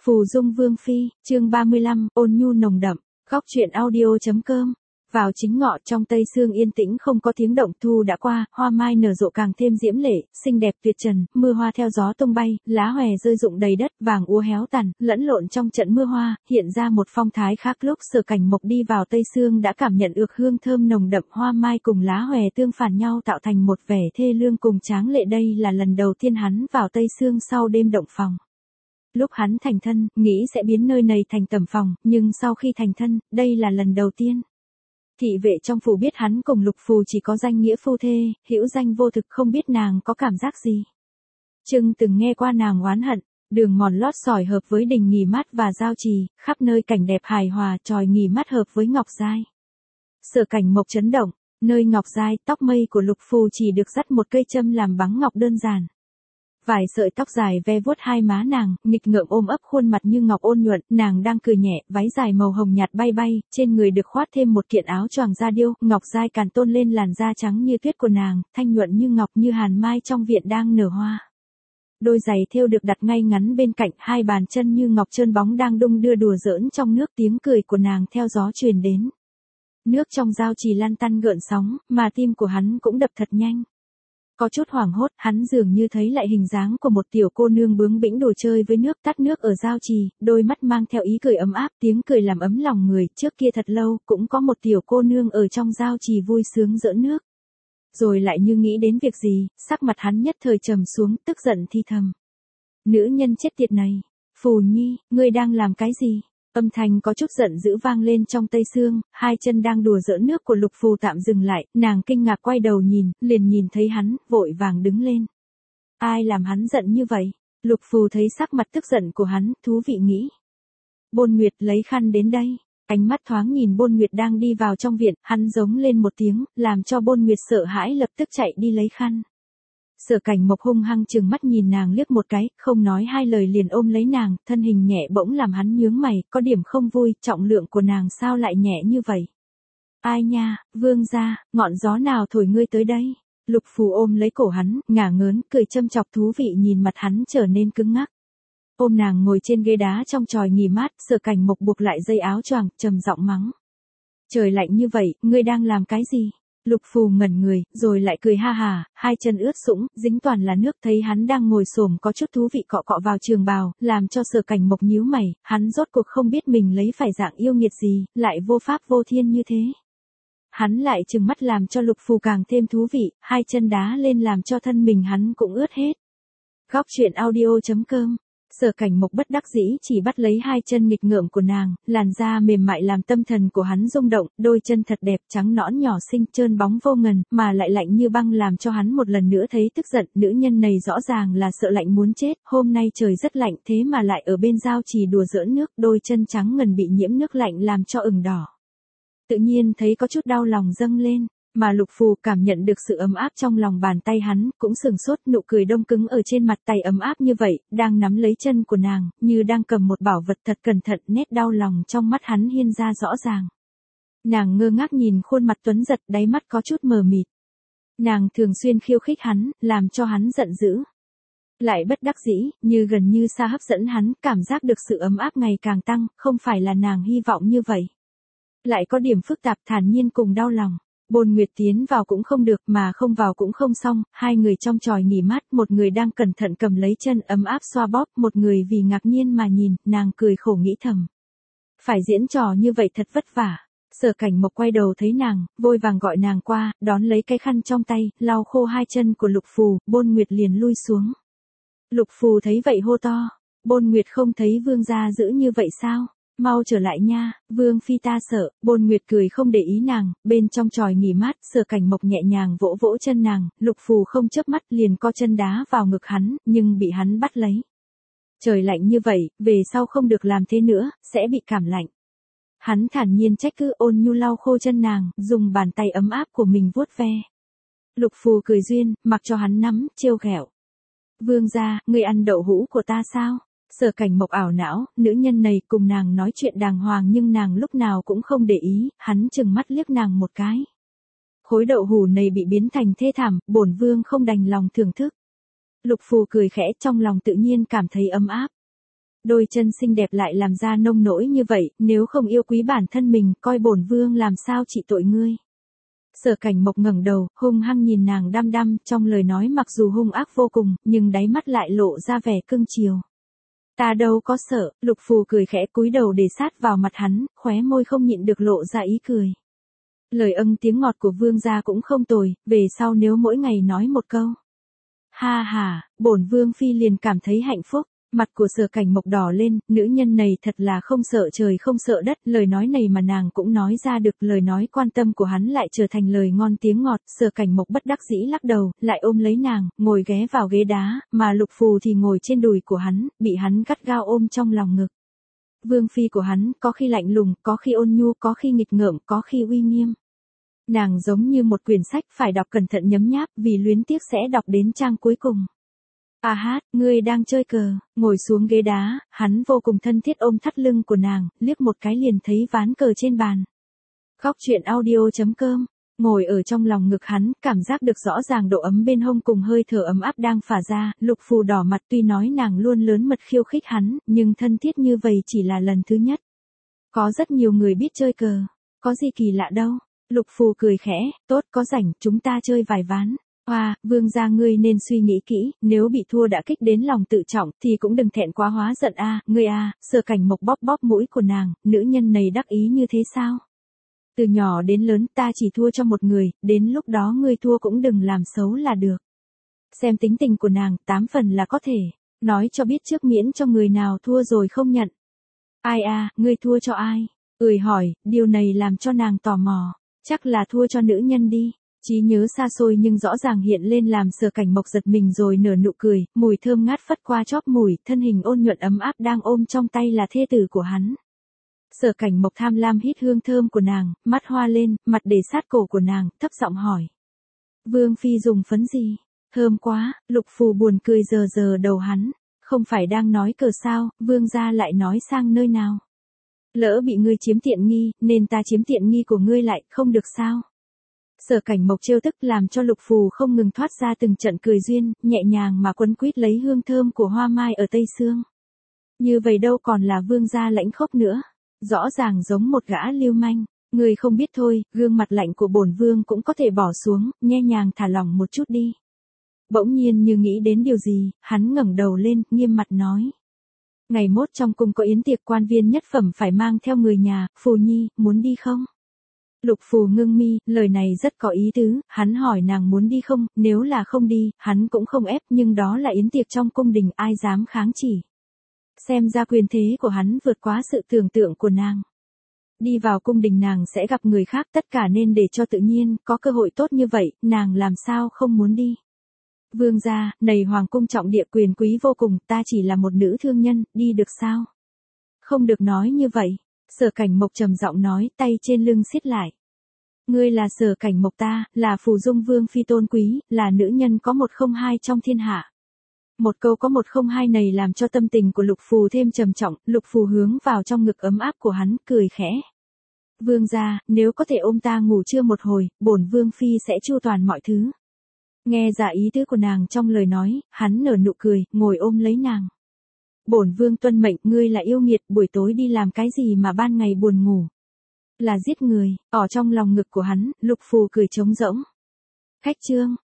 Phù Dung Vương Phi, chương 35, ôn nhu nồng đậm, góc truyện audio.com. Vào chính ngọ trong Tây Sương yên tĩnh không có tiếng động, thu đã qua, hoa mai nở rộ càng thêm diễm lệ, xinh đẹp tuyệt trần, mưa hoa theo gió tung bay, lá hòe rơi rụng đầy đất, vàng úa héo tàn, lẫn lộn trong trận mưa hoa, hiện ra một phong thái khác. Lúc Sở Cảnh Mộc đi vào Tây Sương đã cảm nhận được hương thơm nồng đậm, hoa mai cùng lá hòe tương phản nhau tạo thành một vẻ thê lương cùng tráng lệ. Đây là lần đầu tiên hắn vào Tây Sương sau đêm động phòng. Lúc hắn thành thân, nghĩ sẽ biến nơi này thành tẩm phòng, nhưng sau khi thành thân, đây là lần đầu tiên. Thị vệ trong phủ biết hắn cùng Lục Phù chỉ có danh nghĩa phu thê, hữu danh vô thực, không biết nàng có cảm giác gì. Trưng từng nghe qua nàng oán hận, đường mòn lót sỏi hợp với đình nghỉ mát và giao trì, khắp nơi cảnh đẹp hài hòa, tròi nghỉ mát hợp với Ngọc Giai. Sở Cảnh Mộc chấn động, nơi Ngọc Giai, tóc mây của Lục Phù chỉ được dắt một cây châm làm bắn ngọc đơn giản. Vài sợi tóc dài ve vuốt hai má nàng, nghịch ngợm ôm ấp khuôn mặt như ngọc ôn nhuận, nàng đang cười nhẹ, váy dài màu hồng nhạt bay bay, trên người được khoác thêm một kiện áo choàng da điêu, Ngọc Giai càng tôn lên làn da trắng như tuyết của nàng, thanh nhuận như ngọc, như hàn mai trong viện đang nở hoa. Đôi giày thêu được đặt ngay ngắn bên cạnh, hai bàn chân như ngọc trơn bóng đang đung đưa đùa giỡn trong nước, tiếng cười của nàng theo gió truyền đến. Nước trong giao trì lan tăn gợn sóng, mà tim của hắn cũng đập thật nhanh. Có chút hoảng hốt, hắn dường như thấy lại hình dáng của một tiểu cô nương bướng bĩnh đùa chơi với nước, tắt nước ở giao trì, đôi mắt mang theo ý cười ấm áp, tiếng cười làm ấm lòng người. Trước kia thật lâu, cũng có một tiểu cô nương ở trong giao trì vui sướng giỡn nước. Rồi lại như nghĩ đến việc gì, sắc mặt hắn nhất thời trầm xuống, tức giận thi thầm. Nữ nhân chết tiệt này, Phù Nhi, ngươi đang làm cái gì? Âm thanh có chút giận dữ vang lên trong Tây Sương, hai chân đang đùa giỡn nước của Lục Phù tạm dừng lại, nàng kinh ngạc quay đầu nhìn, liền nhìn thấy hắn, vội vàng đứng lên. Ai làm hắn giận như vậy? Lục Phù thấy sắc mặt tức giận của hắn, thú vị nghĩ. Bôn Nguyệt lấy khăn đến đây. Ánh mắt thoáng nhìn Bôn Nguyệt đang đi vào trong viện, hắn giống lên một tiếng, làm cho Bôn Nguyệt sợ hãi lập tức chạy đi lấy khăn. Sở Cảnh Mộc hung hăng trừng mắt nhìn nàng liếc một cái, không nói hai lời liền ôm lấy nàng, thân hình nhẹ bỗng làm hắn nhướng mày, có điểm không vui, trọng lượng của nàng sao lại nhẹ như vậy? Ai nha, vương gia, ngọn gió nào thổi ngươi tới đây? Lục Phù ôm lấy cổ hắn, ngả ngớn, cười châm chọc thú vị nhìn mặt hắn trở nên cứng ngắc. Ôm nàng ngồi trên ghế đá trong chòi nghỉ mát, Sở Cảnh Mộc buộc lại dây áo choàng, trầm giọng mắng. Trời lạnh như vậy, ngươi đang làm cái gì? Lục Phù ngẩn người, rồi lại cười ha hà, hai chân ướt sũng, dính toàn là nước, thấy hắn đang ngồi xổm có chút thú vị cọ cọ vào trường bào, làm cho Sở Cảnh Mộc nhíu mày, hắn rốt cuộc không biết mình lấy phải dạng yêu nghiệt gì, lại vô pháp vô thiên như thế. Hắn lại trừng mắt làm cho Lục Phù càng thêm thú vị, hai chân đá lên làm cho thân mình hắn cũng ướt hết. Góc truyện audio.com. Sở Cảnh Mộc bất đắc dĩ chỉ bắt lấy hai chân nghịch ngợm của nàng, làn da mềm mại làm tâm thần của hắn rung động, đôi chân thật đẹp trắng nõn nhỏ xinh trơn bóng vô ngần, mà lại lạnh như băng làm cho hắn một lần nữa thấy tức giận, nữ nhân này rõ ràng là sợ lạnh muốn chết, hôm nay trời rất lạnh thế mà lại ở bên giao trì đùa giỡn nước, đôi chân trắng ngần bị nhiễm nước lạnh làm cho ửng đỏ. Tự nhiên thấy có chút đau lòng dâng lên. Mà Lục Phù cảm nhận được sự ấm áp trong lòng bàn tay hắn, cũng sừng sốt, nụ cười đông cứng ở trên mặt, tay ấm áp như vậy, đang nắm lấy chân của nàng, như đang cầm một bảo vật thật cẩn thận, nét đau lòng trong mắt hắn hiên ra rõ ràng. Nàng ngơ ngác nhìn khuôn mặt tuấn giật, đáy mắt có chút mờ mịt. Nàng thường xuyên khiêu khích hắn, làm cho hắn giận dữ. Lại bất đắc dĩ, như gần như xa hấp dẫn hắn, cảm giác được sự ấm áp ngày càng tăng, không phải là nàng hy vọng như vậy. Lại có điểm phức tạp, thản nhiên cùng đau lòng. Bôn Nguyệt tiến vào cũng không được, mà không vào cũng không xong, hai người trong chòi nghỉ mát, một người đang cẩn thận cầm lấy chân ấm áp xoa bóp, một người vì ngạc nhiên mà nhìn, nàng cười khổ nghĩ thầm. Phải diễn trò như vậy thật vất vả. Sở Cảnh Mộc quay đầu thấy nàng, vội vàng gọi nàng qua, đón lấy cái khăn trong tay, lau khô hai chân của Lục Phù, Bôn Nguyệt liền lui xuống. Lục Phù thấy vậy hô to, Bôn Nguyệt không thấy vương gia dữ như vậy sao? Mau trở lại nha, vương phi ta sợ. Bôn Nguyệt cười không để ý nàng, bên trong chòi nghỉ mát, Sở Cảnh Mộc nhẹ nhàng vỗ vỗ chân nàng, Lục Phù không chớp mắt liền co chân đá vào ngực hắn, nhưng bị hắn bắt lấy. Trời lạnh như vậy, về sau không được làm thế nữa, sẽ bị cảm lạnh. Hắn thản nhiên trách cứ, ôn nhu lau khô chân nàng, dùng bàn tay ấm áp của mình vuốt ve. Lục Phù cười duyên, mặc cho hắn nắm, trêu ghẹo. Vương gia, ngươi ăn đậu hũ của ta sao? Sở Cảnh Mộc ảo não, nữ nhân này cùng nàng nói chuyện đàng hoàng nhưng nàng lúc nào cũng không để ý, hắn chừng mắt liếc nàng một cái. Khối đậu hũ này bị biến thành thê thảm, bổn vương không đành lòng thưởng thức. Lục Phù cười khẽ, trong lòng tự nhiên cảm thấy ấm áp. Đôi chân xinh đẹp lại làm ra nông nỗi như vậy, nếu không yêu quý bản thân mình, coi bổn vương làm sao trị tội ngươi. Sở Cảnh Mộc ngẩng đầu, hung hăng nhìn nàng đăm đăm, trong lời nói mặc dù hung ác vô cùng, nhưng đáy mắt lại lộ ra vẻ cưng chiều. Ta đâu có sợ, Lục Phù cười khẽ cúi đầu để sát vào mặt hắn, khóe môi không nhịn được lộ ra ý cười. Lời âng tiếng ngọt của vương gia cũng không tồi, về sau nếu mỗi ngày nói một câu. Ha ha, bổn vương phi liền cảm thấy hạnh phúc. Mặt của Sở Cảnh Mộc đỏ lên, nữ nhân này thật là không sợ trời không sợ đất, lời nói này mà nàng cũng nói ra được, lời nói quan tâm của hắn lại trở thành lời ngon tiếng ngọt, Sở Cảnh Mộc bất đắc dĩ lắc đầu, lại ôm lấy nàng, ngồi ghé vào ghế đá, mà Lục Phù thì ngồi trên đùi của hắn, bị hắn gắt gao ôm trong lòng ngực. Vương phi của hắn, có khi lạnh lùng, có khi ôn nhu, có khi nghịch ngợm, có khi uy nghiêm. Nàng giống như một quyển sách phải đọc cẩn thận nhấm nháp, vì luyến tiếc sẽ đọc đến trang cuối cùng. À hát, ngươi đang chơi cờ, ngồi xuống ghế đá, hắn vô cùng thân thiết ôm thắt lưng của nàng, liếc một cái liền thấy ván cờ trên bàn. Khóc chuyện audio.com, ngồi ở trong lòng ngực hắn, cảm giác được rõ ràng độ ấm bên hông cùng hơi thở ấm áp đang phả ra, Lục Phù đỏ mặt tuy nói nàng luôn lớn mật khiêu khích hắn, nhưng thân thiết như vậy chỉ là lần thứ nhất. Có rất nhiều người biết chơi cờ, có gì kỳ lạ đâu. Lục Phù cười khẽ, tốt có rảnh, chúng ta chơi vài ván. Hoa, vương gia ngươi nên suy nghĩ kỹ, nếu bị thua đã kích đến lòng tự trọng thì cũng đừng thẹn quá hóa giận a, ngươi a, Sở Cảnh Mộc bóp bóp mũi của nàng, nữ nhân này đắc ý như thế sao? Từ nhỏ đến lớn ta chỉ thua cho một người, đến lúc đó ngươi thua cũng đừng làm xấu là được. Xem tính tình của nàng, 8 phần là có thể, nói cho biết trước miễn cho người nào thua rồi không nhận. Ai a, ngươi thua cho ai? Hỏi, điều này làm cho nàng tò mò, chắc là thua cho nữ nhân đi. Trí nhớ xa xôi nhưng rõ ràng hiện lên làm Sở Cảnh Mộc giật mình rồi nở nụ cười, mùi thơm ngát phất qua chóp mũi, thân hình ôn nhuận ấm áp đang ôm trong tay là thê tử của hắn. Sở Cảnh Mộc tham lam hít hương thơm của nàng, mắt hoa lên, mặt để sát cổ của nàng, thấp giọng hỏi. Vương phi dùng phấn gì? Thơm quá, Lục Phù buồn cười giờ đầu hắn, không phải đang nói cờ sao, vương gia lại nói sang nơi nào? Lỡ bị ngươi chiếm tiện nghi, nên ta chiếm tiện nghi của ngươi lại, không được sao? Sở Cảnh Mộc trêu tức làm cho Lục Phù không ngừng thoát ra từng trận cười duyên, nhẹ nhàng mà quấn quýt lấy hương thơm của hoa mai ở Tây Sương. Như vậy đâu còn là vương gia lãnh khốc nữa, rõ ràng giống một gã lưu manh. Người không biết thôi, gương mặt lạnh của bổn vương cũng có thể bỏ xuống, nhẹ nhàng thả lỏng một chút đi. Bỗng nhiên như nghĩ đến điều gì, hắn ngẩng đầu lên, nghiêm mặt nói. Ngày mốt trong cung có yến tiệc quan viên nhất phẩm phải mang theo người nhà, Phù Nhi, muốn đi không? Lục Phù ngưng mi, lời này rất có ý tứ, hắn hỏi nàng muốn đi không, nếu là không đi, hắn cũng không ép, nhưng đó là yến tiệc trong cung đình, ai dám kháng chỉ. Xem ra quyền thế của hắn vượt quá sự tưởng tượng của nàng. Đi vào cung đình nàng sẽ gặp người khác, tất cả nên để cho tự nhiên, có cơ hội tốt như vậy, nàng làm sao không muốn đi. Vương gia, này hoàng cung trọng địa quyền quý vô cùng, ta chỉ là một nữ thương nhân, đi được sao? Không được nói như vậy. Sở Cảnh Mộc trầm giọng nói, tay trên lưng siết lại. Ngươi là Sở Cảnh Mộc ta, là Phù Dung Vương phi tôn quý, là nữ nhân có 102 trong thiên hạ. Một câu có 102 này làm cho tâm tình của Lục Phù thêm trầm trọng, Lục Phù hướng vào trong ngực ấm áp của hắn, cười khẽ. Vương gia, nếu có thể ôm ta ngủ trưa một hồi, bổn vương phi sẽ chu toàn mọi thứ. Nghe ra ý tứ của nàng trong lời nói, hắn nở nụ cười, ngồi ôm lấy nàng. Bổn vương tuân mệnh, ngươi là yêu nghiệt, buổi tối đi làm cái gì mà ban ngày buồn ngủ? Là giết người, ở trong lòng ngực của hắn, Lục Phù cười trống rỗng. Khách trương,